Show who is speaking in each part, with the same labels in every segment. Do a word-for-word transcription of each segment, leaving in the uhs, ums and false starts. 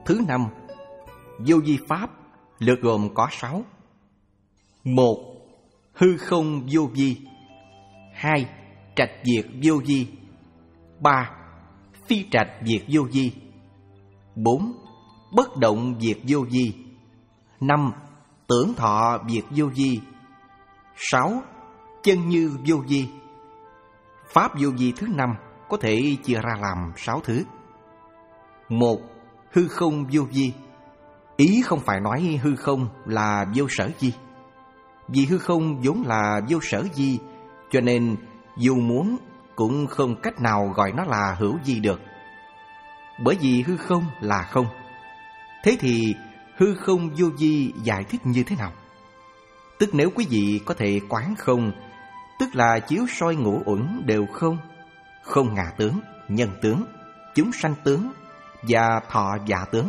Speaker 1: Thứ năm, vô vi pháp lượt gồm có sáu. Một, hư không vô vi. Hai, trạch diệt vô vi. Ba, phi trạch diệt vô vi. Bốn, bất động diệt vô vi. Năm, tưởng thọ diệt vô vi. Sáu, chân như vô vi. Pháp vô vi thứ năm có thể chia ra làm sáu thứ. Một, hư không vô vi. Ý không phải nói hư không là vô sở di. Vì hư không vốn là vô sở di, cho nên dù muốn cũng không cách nào gọi nó là hữu vi được. Bởi vì hư không là không. Thế thì hư không vô vi giải thích như thế nào? Tức nếu quý vị có thể quán không, tức là chiếu soi ngũ uẩn đều không. Không ngã tướng, nhân tướng, chúng sanh tướng và thọ giả tướng.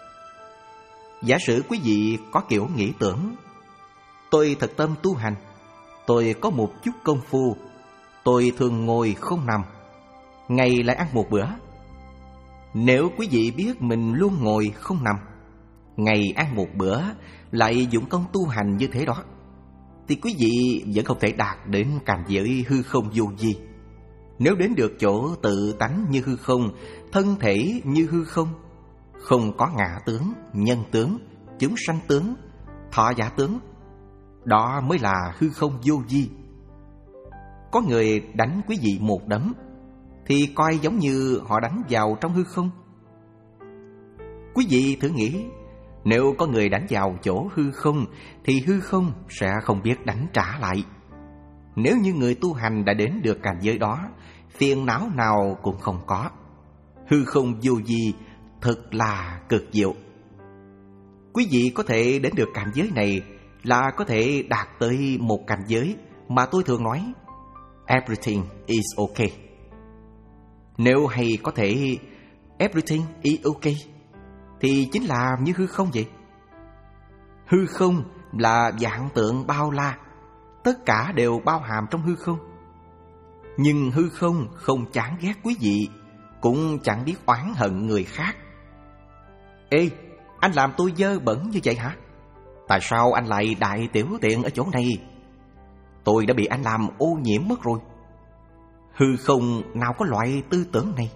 Speaker 1: Giả sử quý vị có kiểu nghĩ tưởng: tôi thật tâm tu hành, tôi có một chút công phu, tôi thường ngồi không nằm, ngày lại ăn một bữa. Nếu quý vị biết mình luôn ngồi không nằm, ngày ăn một bữa, lại dụng công tu hành như thế đó, thì quý vị vẫn không thể đạt đến cảnh giới hư không vô vi. Nếu đến được chỗ tự tánh như hư không, thân thể như hư không, không có ngã tướng, nhân tướng, chúng sanh tướng, thọ giả tướng, đó mới là hư không vô vi. Có người đánh quý vị một đấm thì coi giống như họ đánh vào trong hư không. Quý vị thử nghĩ, nếu có người đánh vào chỗ hư không thì hư không sẽ không biết đánh trả lại. Nếu như người tu hành đã đến được cảnh giới đó, phiền não nào cũng không có. Hư không vô vi thật là cực diệu. Quý vị có thể đến được cảnh giới này là có thể đạt tới một cảnh giới mà tôi thường nói everything is okay. Nếu hay có thể everything is okay thì chính là như hư không vậy. Hư không là vạn tượng bao la, tất cả đều bao hàm trong hư không. Nhưng hư không không chán ghét quý vị, cũng chẳng biết oán hận người khác. Ê, anh làm tôi dơ bẩn như vậy hả? Tại sao anh lại đại tiểu tiện ở chỗ này? Tôi đã bị anh làm ô nhiễm mất rồi. Hư không nào có loại tư tưởng này.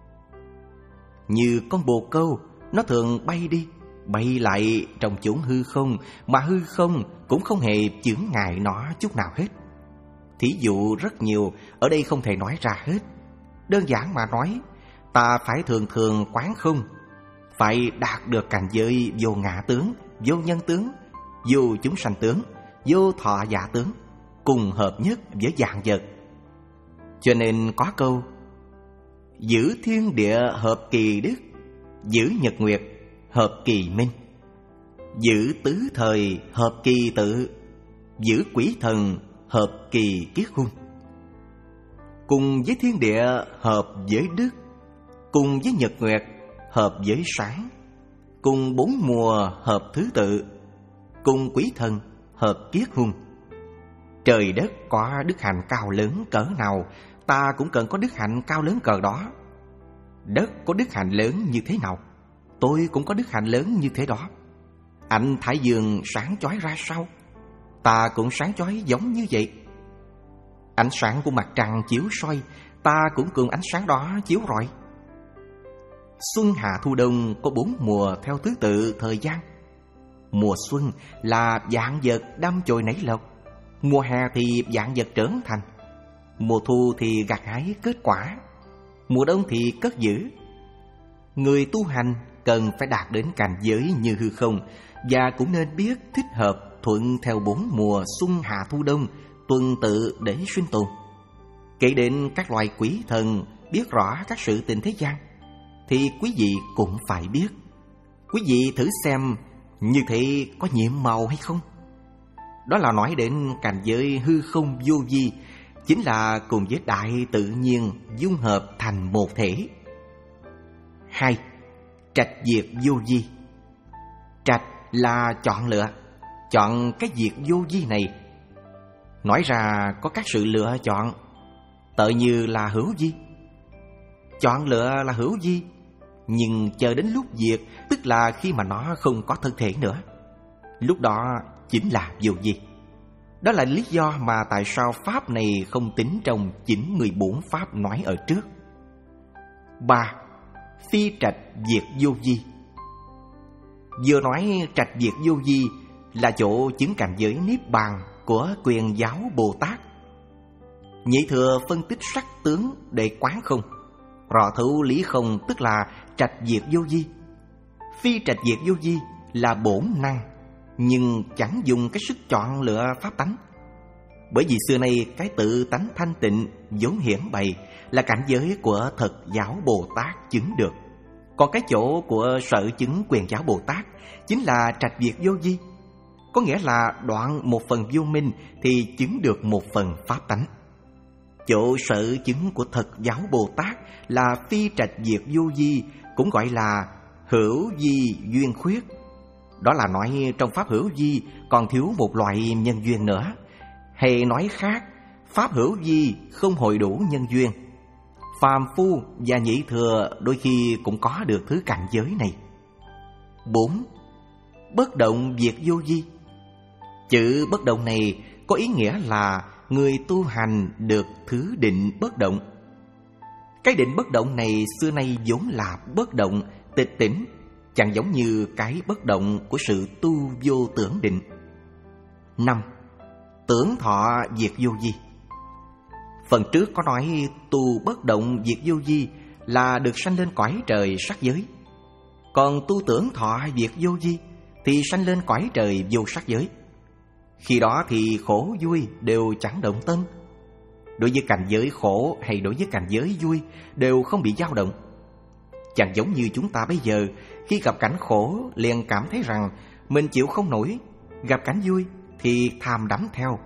Speaker 1: Như con bồ câu, nó thường bay đi, bay lại trong chốn hư không, mà hư không cũng không hề chướng ngại nó chút nào hết. Thí dụ rất nhiều, ở đây không thể nói ra hết. Đơn giản mà nói, ta phải thường thường quán không, phải đạt được cảnh giới vô ngã tướng, vô nhân tướng, vô chúng sanh tướng, vô thọ giả tướng, cùng hợp nhất với vạn vật. Cho nên có câu: giữ thiên địa hợp kỳ đức, giữ nhật nguyệt hợp kỳ minh, giữ tứ thời hợp kỳ tự, giữ quỷ thần hợp kỳ kiết huân. Cùng với thiên địa hợp với đức, cùng với nhật nguyệt hợp với sáng, cùng bốn mùa hợp thứ tự, cùng quỷ thần hợp kiết huân. Trời đất có đức hạnh cao lớn cỡ nào, ta cũng cần có đức hạnh cao lớn cỡ đó. Đất có đức hạnh lớn như thế nào, tôi cũng có đức hạnh lớn như thế đó. Ánh thái dương sáng chói ra sao, ta cũng sáng chói giống như vậy. Ánh sáng của mặt trăng chiếu soi, ta cũng cùng ánh sáng đó chiếu rọi. Xuân hạ thu đông có bốn mùa theo thứ tự thời gian. Mùa xuân là vạn vật đâm chồi nảy lộc, mùa hè thì vạn vật trưởng thành, mùa thu thì gặt hái kết quả, mùa đông thì cất giữ. Người tu hành cần phải đạt đến cảnh giới như hư không, và cũng nên biết thích hợp thuận theo bốn mùa xuân hạ thu đông tuần tự để sinh tồn. Kể đến các loài quỷ thần biết rõ các sự tình thế gian, thì quý vị cũng phải biết. Quý vị thử xem như thế có nhiệm màu hay không? Đó là nói đến cảnh giới hư không vô vi, chính là cùng với đại tự nhiên dung hợp thành một thể. Hai, trạch diệt vô vi. Trạch là chọn lựa, chọn cái diệt vô vi này. Nói ra có các sự lựa chọn, tợ như là hữu vi. Chọn lựa là hữu vi, Nhưng chờ đến lúc diệt, tức là khi mà nó không có thân thể nữa, lúc đó chính là vô vi. Đó là lý do mà tại sao pháp này không tính trong chín mười bốn pháp nói ở trước. Ba. Phi trạch diệt vô vi. Vừa nói trạch diệt vô vi là chỗ chứng cảnh giới niết bàn của Quyền Giáo Bồ Tát. Nhị thừa phân tích sắc tướng để quán không, rõ thấu lý không, tức là trạch diệt vô vi. Phi trạch diệt vô vi là bổn năng, nhưng chẳng dùng cái sức chọn lựa pháp tánh. Bởi vì xưa nay cái tự tánh thanh tịnh vốn hiển bày là cảnh giới của Thật Giáo Bồ Tát chứng được. Còn cái chỗ của sở chứng Quyền Giáo Bồ Tát chính là trạch diệt vô vi, có nghĩa là đoạn một phần vô minh thì chứng được một phần pháp tánh. Chỗ sở chứng của Thật Giáo Bồ Tát là phi trạch diệt vô vi, cũng gọi là hữu vi duyên khuyết. Đó là nói trong pháp hữu vi còn thiếu một loại nhân duyên nữa. Hay nói khác, pháp hữu vi không hội đủ nhân duyên. Phàm phu và nhị thừa đôi khi cũng có được thứ cảnh giới này. Bốn. Bất động diệt vô vi. Chữ bất động này có ý nghĩa là người tu hành được thứ định bất động. Cái định bất động này xưa nay vốn là bất động, tịch tỉnh, chẳng giống như cái bất động của sự tu vô tưởng định. Năm. Tưởng thọ diệt vô vi. Phần trước có nói tu bất động diệt vô vi là được sanh lên cõi trời sắc giới. Còn tu tưởng thọ diệt vô vi thì sanh lên cõi trời vô sắc giới. Khi đó thì khổ vui đều chẳng động tâm. Đối với cảnh giới khổ hay đối với cảnh giới vui đều không bị dao động. Chẳng giống như chúng ta bây giờ, khi gặp cảnh khổ liền cảm thấy rằng mình chịu không nổi, gặp cảnh vui thì tham đắm theo.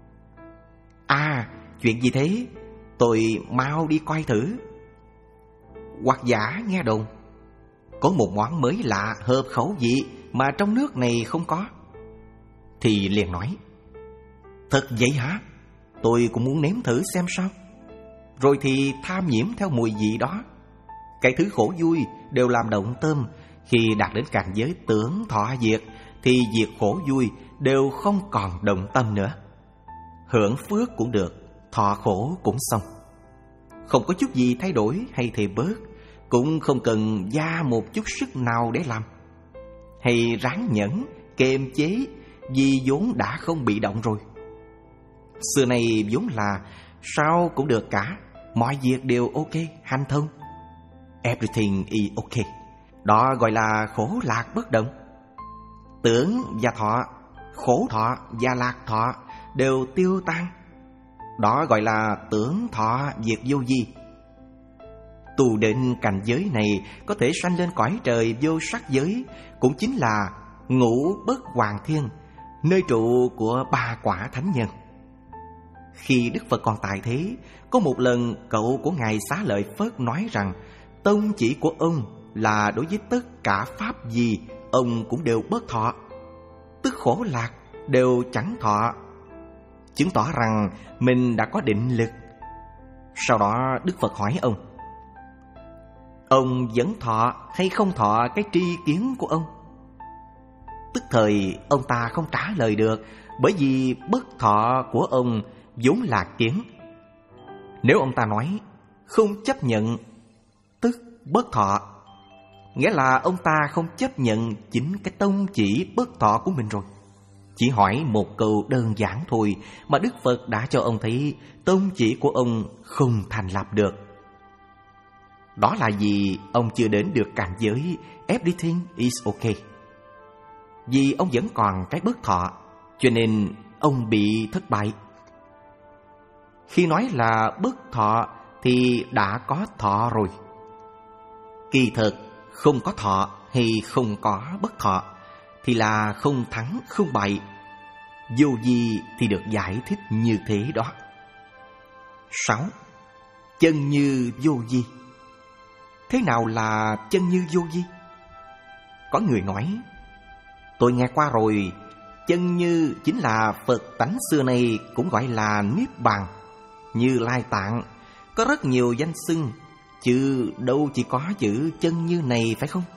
Speaker 1: À, chuyện gì thế? Tôi mau đi coi thử. Hoặc giả nghe đồn có một món mới lạ hợp khẩu vị mà trong nước này không có, thì liền nói: thật vậy hả? Tôi cũng muốn nếm thử xem sao. Rồi thì tham nhiễm theo mùi vị đó. Cái thứ khổ vui đều làm động tâm. Khi đạt đến cảnh giới tưởng thọ diệt thì diệt khổ vui đều không còn động tâm nữa. Hưởng phước cũng được, thọ khổ cũng xong. Không có chút gì thay đổi hay thề bớt, cũng không cần gia một chút sức nào để làm, hay ráng nhẫn, kiềm chế, vì vốn đã không bị động rồi. Xưa này vốn là sao cũng được cả, mọi việc đều ok, hanh thông. Everything is ok. Đó gọi là khổ lạc bất động. Tưởng và thọ, khổ thọ và lạc thọ đều tiêu tan. Đó gọi là tưởng thọ diệt vô vi. Tu đến cảnh giới này có thể sanh lên cõi trời vô sắc giới, cũng chính là ngũ bất hoàng thiên, nơi trụ của ba quả thánh nhân. Khi Đức Phật còn tại thế, có một lần cậu của Ngài Xá Lợi Phất nói rằng tông chỉ của ông là đối với tất cả pháp gì ông cũng đều bất thọ, tức khổ lạc đều chẳng thọ, chứng tỏ rằng mình đã có định lực. Sau đó Đức Phật hỏi ông: ông vẫn thọ hay không thọ cái tri kiến của ông? Tức thời ông ta không trả lời được, bởi vì bất thọ của ông vốn là kiến. Nếu ông ta nói không chấp nhận, tức bất thọ, nghĩa là ông ta không chấp nhận chính cái tông chỉ bất thọ của mình rồi. Chỉ hỏi một câu đơn giản thôi mà Đức Phật đã cho ông thấy tông chỉ của ông không thành lập được. Đó là vì ông chưa đến được cảnh giới everything is okay. Vì ông vẫn còn cái bất thọ, cho nên ông bị thất bại. Khi nói là bất thọ thì đã có thọ rồi. Kỳ thực không có thọ hay không có bất thọ thì là không thắng không bại. Vô vi thì được giải thích như thế đó. Sáu. Chân như vô vi. Thế nào là chân như vô vi? Có người nói: tôi nghe qua rồi, chân như chính là Phật tánh xưa này cũng gọi là Niết Bàn, Như Lai Tạng, có rất nhiều danh xưng. chứ đâu chỉ có chữ chân như này phải không?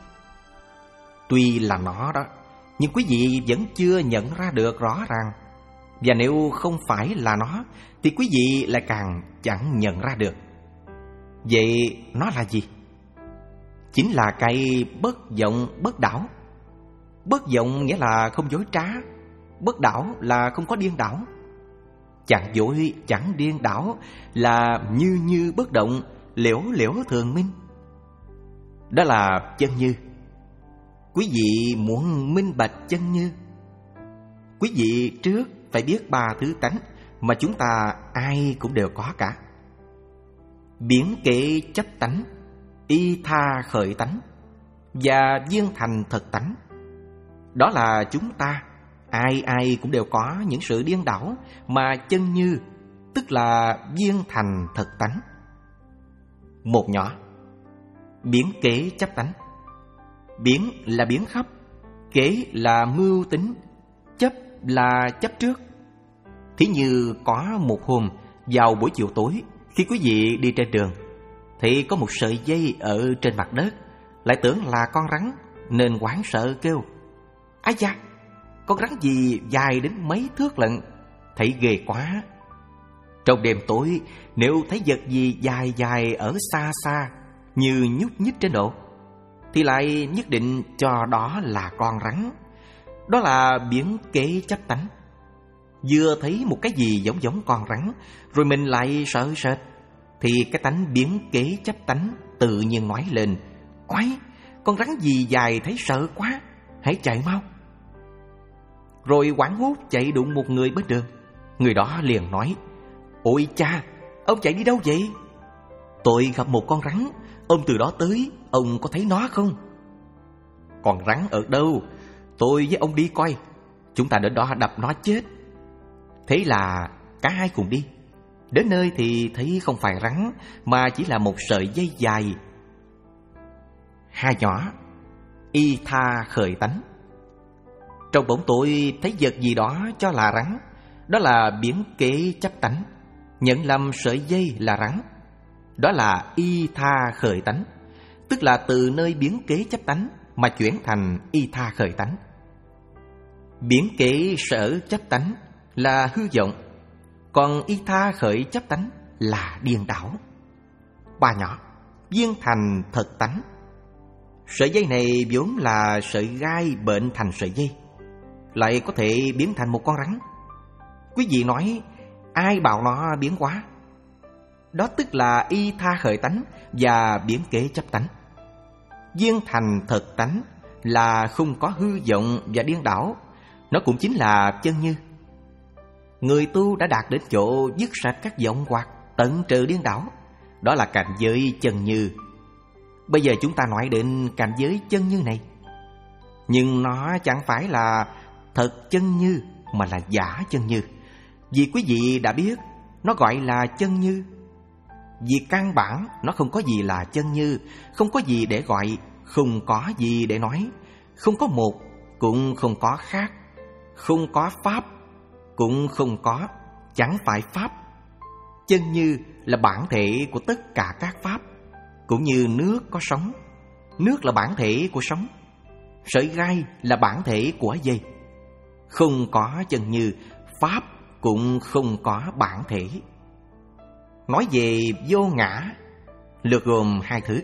Speaker 1: Tuy là nó đó, nhưng quý vị vẫn chưa nhận ra được rõ ràng. Và nếu không phải là nó thì quý vị lại càng chẳng nhận ra được. Vậy nó là gì? Chính là cái bất vọng bất đảo. Bất vọng nghĩa là không dối trá, bất đảo là không có điên đảo. Chẳng dối chẳng điên đảo là như như bất động, liễu liễu thường minh. Đó là chân như. Quý vị muốn minh bạch chân như, quý vị trước phải biết ba thứ tánh mà chúng ta ai cũng đều có cả. Biến kế chấp tánh, y tha khởi tánh và viên thành thật tánh. Đó là chúng ta ai ai cũng đều có những sự điên đảo mà chân như, tức là viên thành thật tánh. Một nhỏ. Biến kế chấp tánh. Biến là biến khắp, kế là mưu tính, chấp là chấp trước. Thí như có một hôm vào buổi chiều tối, khi quý vị đi trên đường, thì có một sợi dây ở trên mặt đất, lại tưởng là con rắn nên hoảng sợ kêu: ái da, con rắn gì dài đến mấy thước lận, thấy ghê quá. Trong đêm tối, nếu thấy vật gì dài dài ở xa xa như nhúc nhích trên độ, thì lại nhất định cho đó là con rắn. Đó là biến kế chấp tánh. Vừa thấy một cái gì giống giống con rắn, rồi mình lại sợ sệt, thì cái tánh biến kế chấp tánh tự nhiên nói lên: oái, con rắn gì dài thấy sợ quá, hãy chạy mau. Rồi hoảng hốt chạy đụng một người bên đường. Người đó liền nói: ôi cha, ông chạy đi đâu vậy? Tôi gặp một con rắn, ông từ đó tới, ông có thấy nó không? Con rắn ở đâu? Tôi với ông đi coi, chúng ta đến đó đập nó chết. Thế là cả hai cùng đi. Đến nơi thì thấy không phải rắn, mà chỉ là một sợi dây dài. Hai nhỏ. Y tha khởi tánh. Trong bóng tối thấy vật gì đó cho là rắn, đó là biến kế chấp tánh, nhận lầm sợi dây là rắn. Đó là y tha khởi tánh, tức là từ nơi biến kế chấp tánh mà chuyển thành y tha khởi tánh. Biến kế sở chấp tánh là hư vọng, còn y tha khởi chấp tánh là điên đảo. Ba nhỏ. Viên thành thật tánh. Sợi dây này vốn là sợi gai bệnh thành sợi dây, lại có thể biến thành một con rắn. Quý vị nói: ai bảo nó biến hóa? Đó tức là y tha khởi tánh và biến kế chấp tánh. Viên thành thật tánh là không có hư vọng và điên đảo, nó cũng chính là chân như. Người tu đã đạt đến chỗ dứt sạch các vọng hoặc, tận trừ điên đảo, đó là cảnh giới chân như. Bây giờ chúng ta nói đến cảnh giới chân như này, nhưng nó chẳng phải là thật chân như mà là giả chân như. Vì quý vị đã biết nó gọi là chân như. Vì căn bản nó không có gì là chân như, không có gì để gọi, không có gì để nói, không có một cũng không có khác, không có pháp cũng không có chẳng phải pháp. Chân như là bản thể của tất cả các pháp, cũng như nước có sống, nước là bản thể của sống, sợi gai là bản thể của dây. Không có chân như, pháp cũng không có bản thể. Nói về vô ngã, lược gồm hai thứ: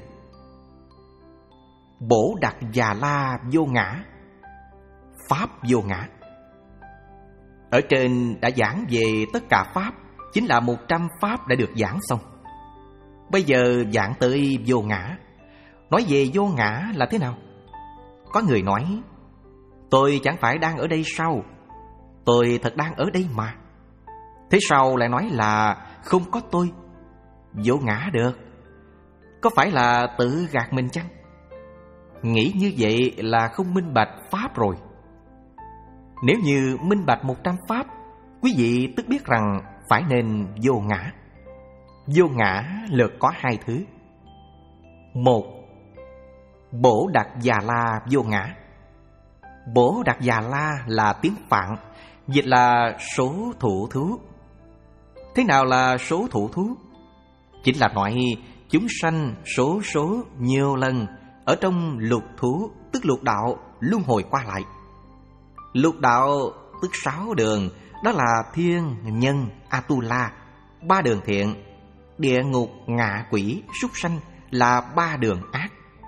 Speaker 1: bổ đặc già la vô ngã, pháp vô ngã. Ở trên đã giảng về tất cả pháp, chính là một trăm pháp đã được giảng xong. Bây giờ giảng tới vô ngã. Nói về vô ngã là thế nào? Có người nói: tôi chẳng phải đang ở đây sao? Tôi thật đang ở đây mà. Thế sau lại nói là không có tôi, vô ngã được. Có phải là tự gạt mình chăng? Nghĩ như vậy là không minh bạch pháp rồi. Nếu như minh bạch một trăm pháp, quý vị tức biết rằng phải nên vô ngã. Vô ngã lược có hai thứ: một, bổ đặc già la vô ngã. Bổ đặc già la là tiếng Phạn, dịch là số thụ thú. Thế nào là số thụ thú? Chính là nói chúng sanh số số nhiều lần ở trong lục thú, tức lục đạo, luân hồi qua lại. Lục đạo tức sáu đường, đó là thiên, nhân, Atula, ba đường thiện. Địa ngục, ngạ quỷ, súc sanh là ba đường ác.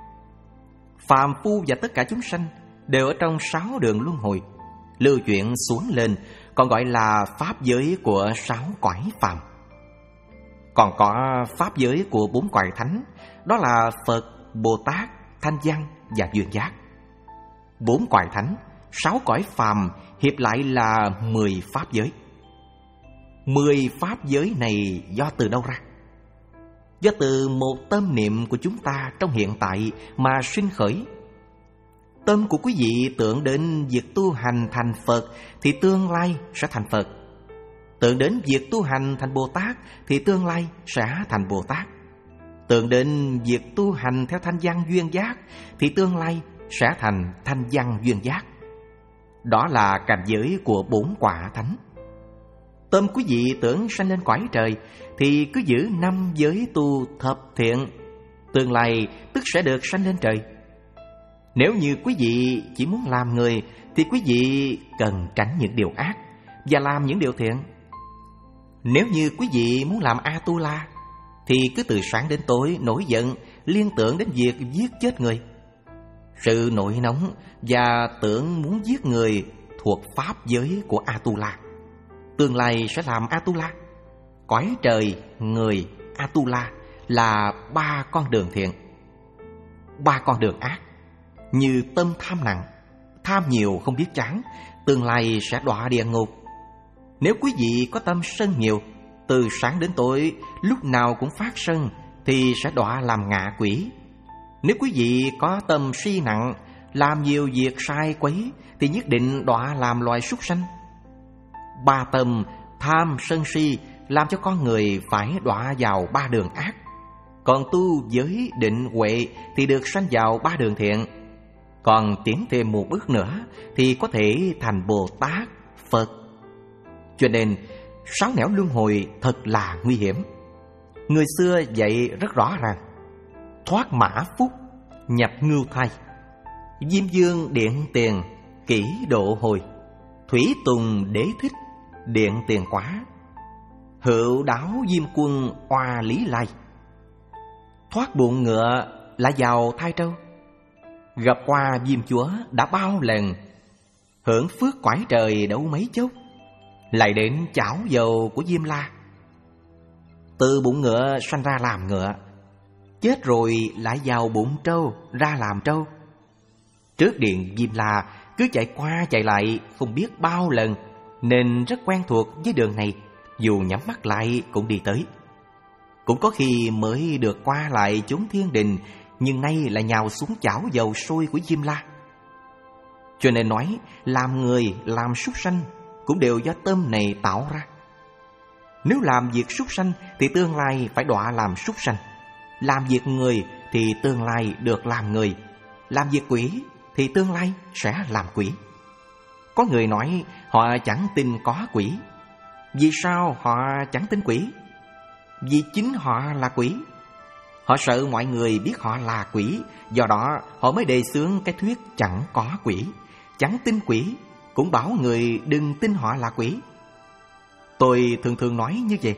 Speaker 1: Phàm phu và tất cả chúng sanh đều ở trong sáu đường luân hồi, lưu chuyển xuống lên, còn gọi là pháp giới của sáu cõi phàm. Còn có pháp giới của bốn cõi thánh, đó là Phật, Bồ Tát, Thanh Văn và Duyên Giác. Bốn cõi thánh, sáu cõi phàm hiệp lại là mười pháp giới. Mười pháp giới này do từ đâu ra? Do từ một tâm niệm của chúng ta trong hiện tại mà sinh khởi. Tâm của quý vị tưởng đến việc tu hành thành Phật thì tương lai sẽ thành Phật. Tưởng đến việc tu hành thành Bồ Tát thì tương lai sẽ thành Bồ Tát. Tưởng đến việc tu hành theo thanh văn duyên giác thì tương lai sẽ thành thanh văn duyên giác. Đó là cảnh giới của bốn quả thánh. Tâm quý vị tưởng sanh lên cõi trời thì cứ giữ năm giới tu thập thiện, tương lai tức sẽ được sanh lên trời. Nếu như quý vị chỉ muốn làm người thì quý vị cần tránh những điều ác và làm những điều thiện. Nếu như quý vị muốn làm Atula thì cứ từ sáng đến tối nổi giận, liên tưởng đến việc giết chết người. Sự nổi nóng và tưởng muốn giết người thuộc pháp giới của Atula. Tương lai sẽ làm Atula. Cõi trời, người, Atula là ba con đường thiện. Ba con đường ác, như tâm tham nặng, tham nhiều không biết chán, tương lai sẽ đọa địa ngục. Nếu quý vị có tâm sân nhiều, từ sáng đến tối lúc nào cũng phát sân thì sẽ đọa làm ngạ quỷ. Nếu quý vị có tâm si nặng, làm nhiều việc sai quấy thì nhất định đọa làm loài súc sanh. Ba tâm tham sân si làm cho con người phải đọa vào ba đường ác. Còn tu giới định huệ thì được sanh vào ba đường thiện. Còn tiến thêm một bước nữa thì có thể thành Bồ Tát, Phật. Cho nên sáu nẻo luân hồi thật là nguy hiểm. Người xưa dạy rất rõ ràng: thoát mã phúc, nhập ngưu thai, diêm dương điện tiền, kỷ độ hồi, thủy tùng đế thích, điện tiền quá, hữu đáo diêm quân oa lý lai. Thoát bụng ngựa là vào thai trâu, gặp qua diêm chúa đã bao lần, hưởng phước cõi trời đâu mấy chốc, lại đến chảo dầu của Diêm La. Từ bụng ngựa sanh ra làm ngựa, chết rồi lại vào bụng trâu ra làm trâu. Trước điện Diêm La cứ chạy qua chạy lại không biết bao lần, nên rất quen thuộc với đường này, dù nhắm mắt lại cũng đi tới. Cũng có khi mới được qua lại chốn thiên đình, nhưng nay lại nhào xuống chảo dầu sôi của Diêm La. Cho nên nói làm người, làm súc sanh cũng đều do tâm này tạo ra. Nếu làm việc súc sanh thì tương lai phải đọa làm súc sanh. Làm việc người thì tương lai được làm người. Làm việc quỷ thì tương lai sẽ làm quỷ. Có người nói họ chẳng tin có quỷ. Vì sao họ chẳng tin quỷ? Vì chính họ là quỷ. Họ sợ mọi người biết họ là quỷ, do đó họ mới đề xướng cái thuyết chẳng có quỷ, chẳng tin quỷ, cũng bảo người đừng tin họ là quỷ. Tôi thường thường nói như vậy: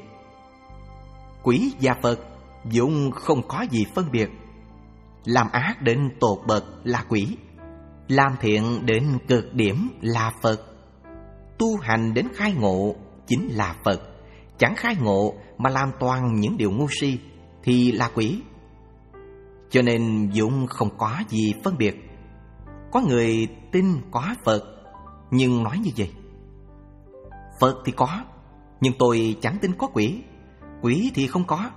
Speaker 1: quỷ và Phật vốn không có gì phân biệt. Làm ác đến tột bậc là quỷ, làm thiện đến cực điểm là Phật. Tu hành đến khai ngộ chính là Phật. Chẳng khai ngộ mà làm toàn những điều ngu si thì là quỷ. Cho nên vốn không có gì phân biệt. Có người tin có Phật nhưng nói như vậy: Phật thì có, nhưng tôi chẳng tin có quỷ. Quỷ thì không có.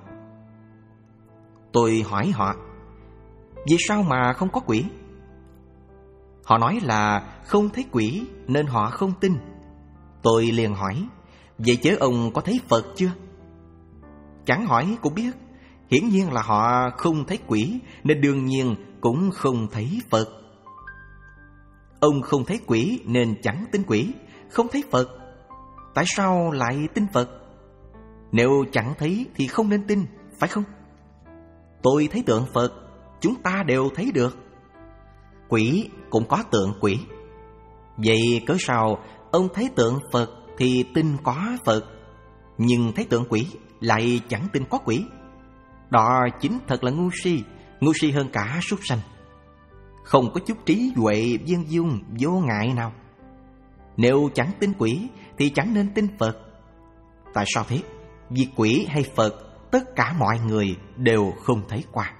Speaker 1: Tôi hỏi họ: vì sao mà không có quỷ? Họ nói là không thấy quỷ nên họ không tin. Tôi liền hỏi: vậy chứ ông có thấy Phật chưa? Chẳng hỏi cũng biết. Hiển nhiên là họ không thấy quỷ, nên đương nhiên cũng không thấy Phật. Ông không thấy quỷ nên chẳng tin quỷ, không thấy Phật. Tại sao lại tin Phật? Nếu chẳng thấy thì không nên tin, phải không? Tôi thấy tượng Phật, chúng ta đều thấy được. Quỷ cũng có tượng quỷ. Vậy cớ sao ông thấy tượng Phật thì tin có Phật, nhưng thấy tượng quỷ lại chẳng tin có quỷ? Đó chính thật là ngu si, ngu si hơn cả súc sanh. Không có chút trí huệ viên dung vô ngại nào. Nếu chẳng tin quỷ thì chẳng nên tin Phật. Tại sao thế? Vì quỷ hay Phật, tất cả mọi người đều không thấy qua.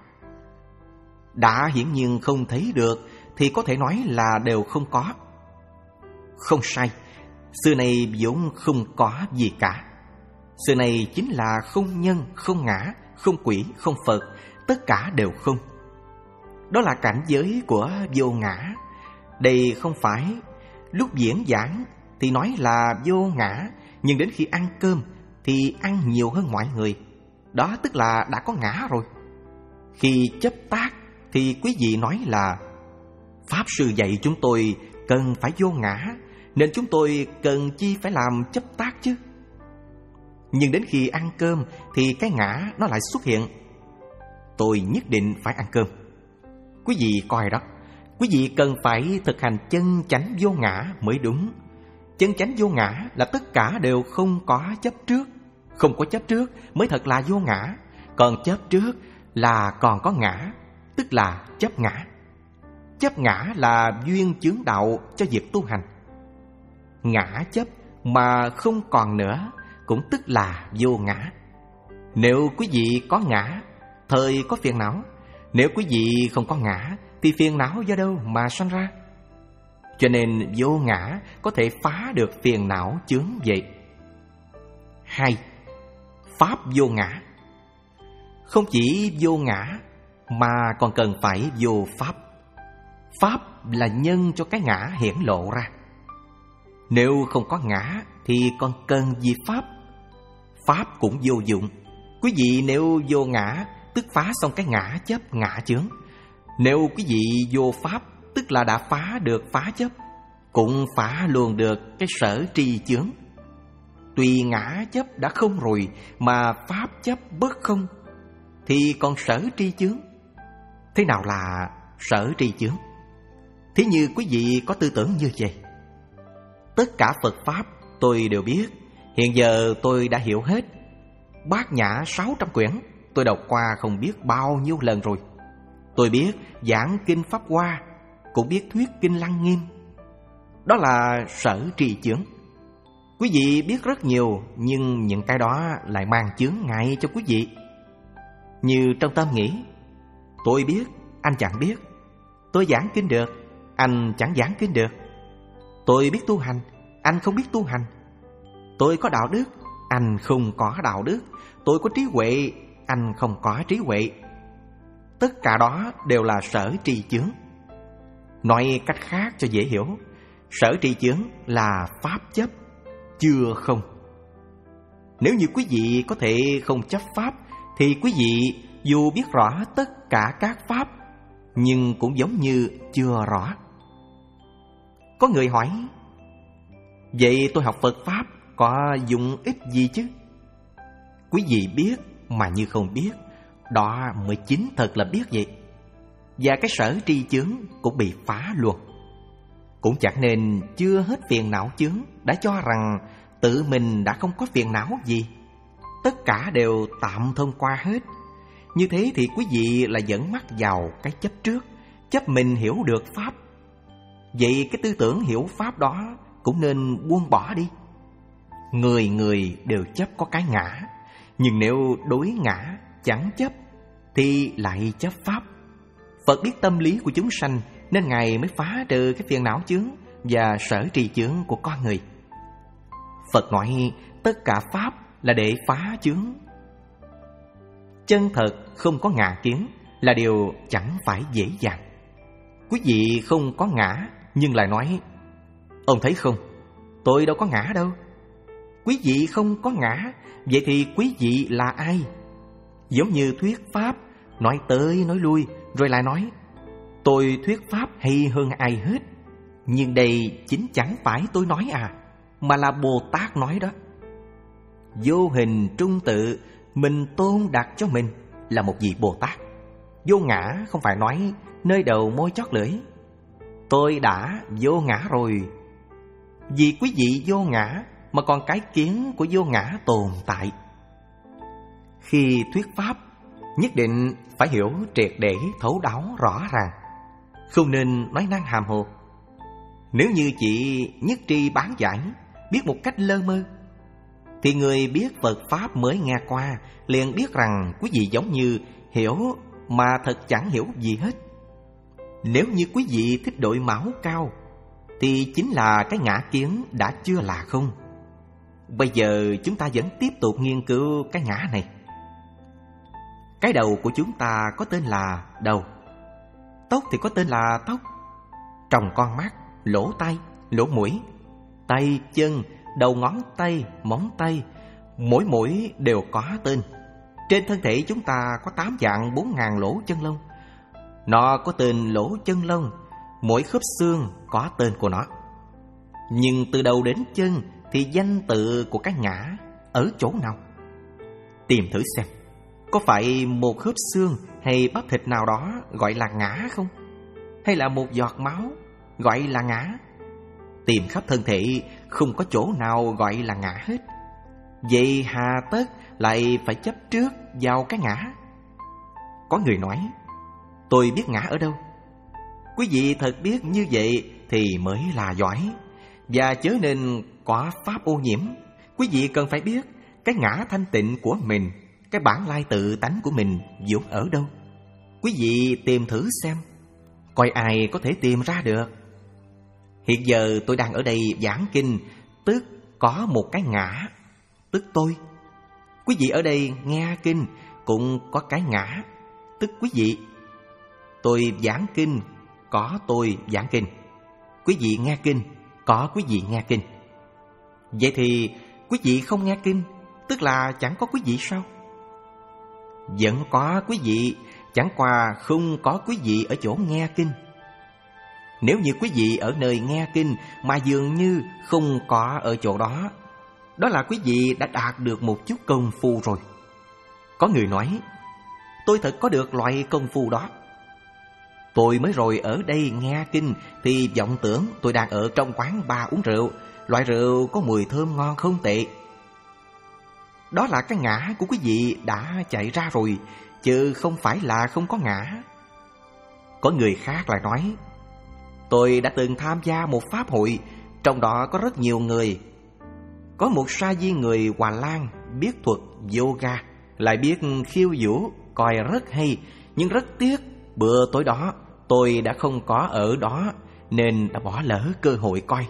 Speaker 1: Đã hiển nhiên không thấy được thì có thể nói là đều không có. Không sai, xưa này vốn không có gì cả. Xưa này chính là không nhân, không ngã, không quỷ, không Phật, tất cả đều không. Đó là cảnh giới của vô ngã. Đây không phải lúc diễn giảng thì nói là vô ngã, nhưng đến khi ăn cơm thì ăn nhiều hơn mọi người. Đó tức là đã có ngã rồi. Khi chấp tác thì quý vị nói là Pháp sư dạy chúng tôi cần phải vô ngã, nên chúng tôi cần chi phải làm chấp tác chứ. Nhưng đến khi ăn cơm thì cái ngã nó lại xuất hiện. Tôi nhất định phải ăn cơm. Quý vị coi đó, quý vị cần phải thực hành chân chánh vô ngã mới đúng. Chân chánh vô ngã là tất cả đều không có chấp trước. Không có chấp trước mới thật là vô ngã. Còn chấp trước là còn có ngã, tức là chấp ngã. Chấp ngã là duyên chướng đạo cho việc tu hành. Ngã chấp mà không còn nữa cũng tức là vô ngã. Nếu quý vị có ngã, thời có phiền não. Nếu quý vị không có ngã thì phiền não do đâu mà sanh ra? Cho nên vô ngã có thể phá được phiền não chướng vậy. Hai, Pháp vô ngã. Không chỉ vô ngã mà còn cần phải vô Pháp. Pháp là nhân cho cái ngã hiển lộ ra. Nếu không có ngã thì còn cần gì Pháp? Pháp cũng vô dụng. Quý vị nếu vô ngã tức phá xong cái ngã chấp ngã chướng. Nếu quý vị vô Pháp tức là đã phá được phá chấp, cũng phá luôn được cái sở tri chướng. Tuy ngã chấp đã không rồi mà Pháp chấp bớt không, thì còn sở tri chướng. Thế nào là sở tri chướng? Thế như quý vị có tư tưởng như vậy: tất cả Phật Pháp tôi đều biết, hiện giờ tôi đã hiểu hết. Bát Nhã sáu trăm quyển tôi đọc qua không biết bao nhiêu lần rồi. Tôi biết giảng kinh Pháp Hoa, cũng biết thuyết kinh Lăng Nghiêm. Đó là sở tri chướng. Quý vị biết rất nhiều, nhưng những cái đó lại mang chướng ngại cho quý vị. Như trong tâm nghĩ: tôi biết, anh chẳng biết. Tôi giảng kinh được, anh chẳng giảng kinh được. Tôi biết tu hành, anh không biết tu hành. Tôi có đạo đức, anh không có đạo đức. Tôi có trí huệ, anh không có trí huệ. Tất cả đó đều là sở tri chướng. Nói cách khác cho dễ hiểu, sở tri chướng là Pháp chấp, chưa không. Nếu như quý vị có thể không chấp Pháp, thì quý vị dù biết rõ tất cả các Pháp, nhưng cũng giống như chưa rõ. Có người hỏi: vậy tôi học Phật Pháp có dụng ích gì chứ? Quý vị biết mà như không biết, đó mới chính thật là biết vậy. Và cái sở tri chướng cũng bị phá luôn. Cũng chẳng nên chưa hết phiền não chướng đã cho rằng tự mình đã không có phiền não gì. Tất cả đều tạm thông qua hết. Như thế thì quý vị lại dẫn mắt vào cái chấp trước, chấp mình hiểu được Pháp. Vậy cái tư tưởng hiểu Pháp đó cũng nên buông bỏ đi. Người người đều chấp có cái ngã, nhưng nếu đối ngã chẳng chấp thì lại chấp Pháp. Phật biết tâm lý của chúng sanh nên Ngài mới phá trừ cái phiền não chướng và sở trì chướng của con người. Phật nói tất cả Pháp là để phá chướng. Chân thật không có ngã kiến là điều chẳng phải dễ dàng. Quý vị không có ngã nhưng lại nói: ông thấy không, tôi đâu có ngã đâu. Quý vị không có ngã, vậy thì quý vị là ai? Giống như thuyết Pháp, nói tới nói lui rồi lại nói: tôi thuyết Pháp hay hơn ai hết. Nhưng đây chính chẳng phải tôi nói à, mà là Bồ Tát nói đó. Vô hình trung tự, mình tôn đặt cho mình là một vị Bồ Tát. Vô ngã không phải nói nơi đầu môi chót lưỡi. Tôi đã vô ngã rồi. Vì quý vị vô ngã mà còn cái kiến của vô ngã tồn tại. Khi thuyết pháp, nhất định phải hiểu triệt để thấu đáo rõ ràng, không nên nói năng hàm hồ. Nếu như chỉ nhất tri bán giải, biết một cách lơ mơ, thì người biết Phật Pháp mới nghe qua liền biết rằng quý vị giống như hiểu mà thật chẳng hiểu gì hết. Nếu như quý vị thích đội mão cao, thì chính là cái ngã kiến đã chưa là không. Bây giờ chúng ta vẫn tiếp tục nghiên cứu cái ngã này. Cái đầu của chúng ta có tên là đầu. Tóc thì có tên là tóc. Tròng con mắt, lỗ tai, lỗ mũi, tay, chân, đầu ngón tay, móng tay, mỗi mũi đều có tên. Trên thân thể chúng ta có tám vạn bốn ngàn lỗ chân lông. Nó có tên lỗ chân lông, mỗi khớp xương có tên của nó. Nhưng từ đầu đến chân thì danh tự của cái ngã ở chỗ nào? Tìm thử xem, có phải một khớp xương hay bắp thịt nào đó gọi là ngã không? Hay là một giọt máu gọi là ngã? Tìm khắp thân thể không có chỗ nào gọi là ngã hết. Vậy hà tất lại phải chấp trước vào cái ngã? Có người nói, tôi biết ngã ở đâu. Quý vị thật biết như vậy thì mới là giỏi. Và chớ nên có pháp ô nhiễm. Quý vị cần phải biết cái ngã thanh tịnh của mình, cái bản lai tự tánh của mình vốn ở đâu. Quý vị tìm thử xem, coi ai có thể tìm ra được. Hiện giờ tôi đang ở đây giảng kinh, tức có một cái ngã, tức tôi. Quý vị ở đây nghe kinh cũng có cái ngã, tức quý vị. Tôi giảng kinh, có tôi giảng kinh. Quý vị nghe kinh, có quý vị nghe kinh. Vậy thì quý vị không nghe kinh, tức là chẳng có quý vị sao? Vẫn có quý vị, chẳng qua không có quý vị ở chỗ nghe kinh. Nếu như quý vị ở nơi nghe kinh mà dường như không có ở chỗ đó, đó là quý vị đã đạt được một chút công phu rồi. Có người nói, tôi thật có được loại công phu đó. Tôi mới rồi ở đây nghe kinh thì vọng tưởng tôi đang ở trong quán bar uống rượu, loại rượu có mùi thơm ngon không tệ. Đó là cái ngã của quý vị đã chạy ra rồi, chứ không phải là không có ngã. Có người khác lại nói, tôi đã từng tham gia một pháp hội, trong đó có rất nhiều người. Có một sa di người Hòa Lan biết thuật yoga, lại biết khiêu vũ, coi rất hay. Nhưng rất tiếc, bữa tối đó tôi đã không có ở đó, nên đã bỏ lỡ cơ hội coi.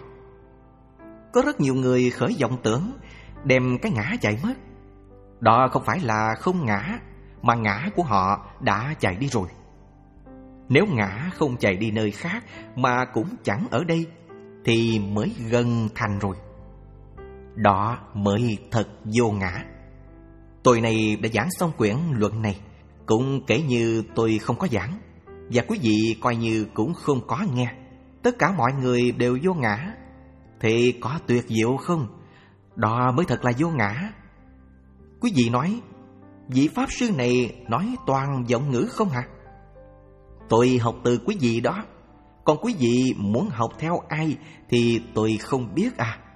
Speaker 1: Có rất nhiều người khởi vọng tưởng, đem cái ngã chạy mất. Đó không phải là không ngã, mà ngã của họ đã chạy đi rồi. Nếu ngã không chạy đi nơi khác mà cũng chẳng ở đây, thì mới gần thành rồi. Đó mới thật vô ngã. Tôi này đã giảng xong quyển luận này, cũng kể như tôi không có giảng, và quý vị coi như cũng không có nghe. Tất cả mọi người đều vô ngã, thì có tuyệt diệu không? Đó mới thật là vô ngã. Quý vị nói, vị pháp sư này nói toàn giọng ngữ không hả? Tôi học từ quý vị đó, còn quý vị muốn học theo ai thì tôi không biết à.